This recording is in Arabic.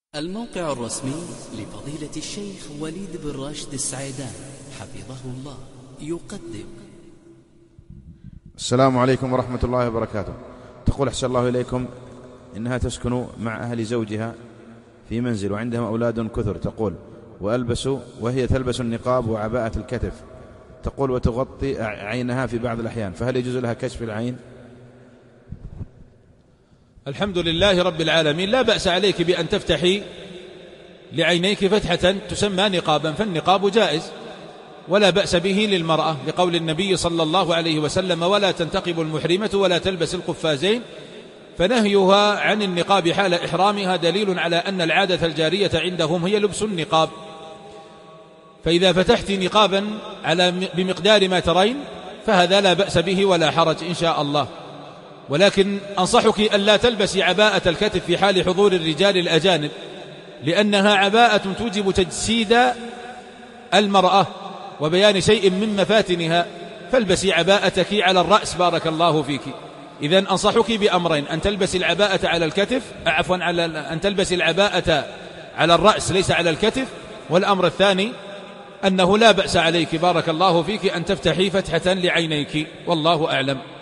الموقع الرسمي لفضيلة الشيخ وليد بن راشد السعيدان حفظه الله يقدم. السلام عليكم ورحمة الله وبركاته. تقول أحسن الله إليكم إنها تسكن مع أهل زوجها في منزل وعندهم أولاد كثر، تقول وهي تلبس النقاب وعباءة الكتف، تقول وتغطي عينها في بعض الأحيان، فهل يجوز لها كشف العين؟ الحمد لله رب العالمين. لا بأس عليك بأن تفتحي لعينيك فتحة تسمى نقابا، فالنقاب جائز ولا بأس به للمرأة، لقول النبي صلى الله عليه وسلم: ولا تنتقب المحرمة ولا تلبس القفازين. فنهيها عن النقاب حال إحرامها دليل على أن العادة الجارية عندهم هي لبس النقاب. فإذا فتحت نقابا بمقدار ما ترين فهذا لا بأس به ولا حرج إن شاء الله، ولكن أنصحك ألا تلبسي عباءة الكتف في حال حضور الرجال الأجانب، لأنها عباءة توجب تجسيد المرأة وبيان شيء من مفاتنها، فالبسي عباءتك على الرأس بارك الله فيك. إذن أنصحك بأمرين: أن تلبسي العباءة على الكتف، أن تلبسي العباءة على الرأس ليس على الكتف. والأمر الثاني أنه لا بأس عليك بارك الله فيك أن تفتحي فتحة لعينيك، والله أعلم.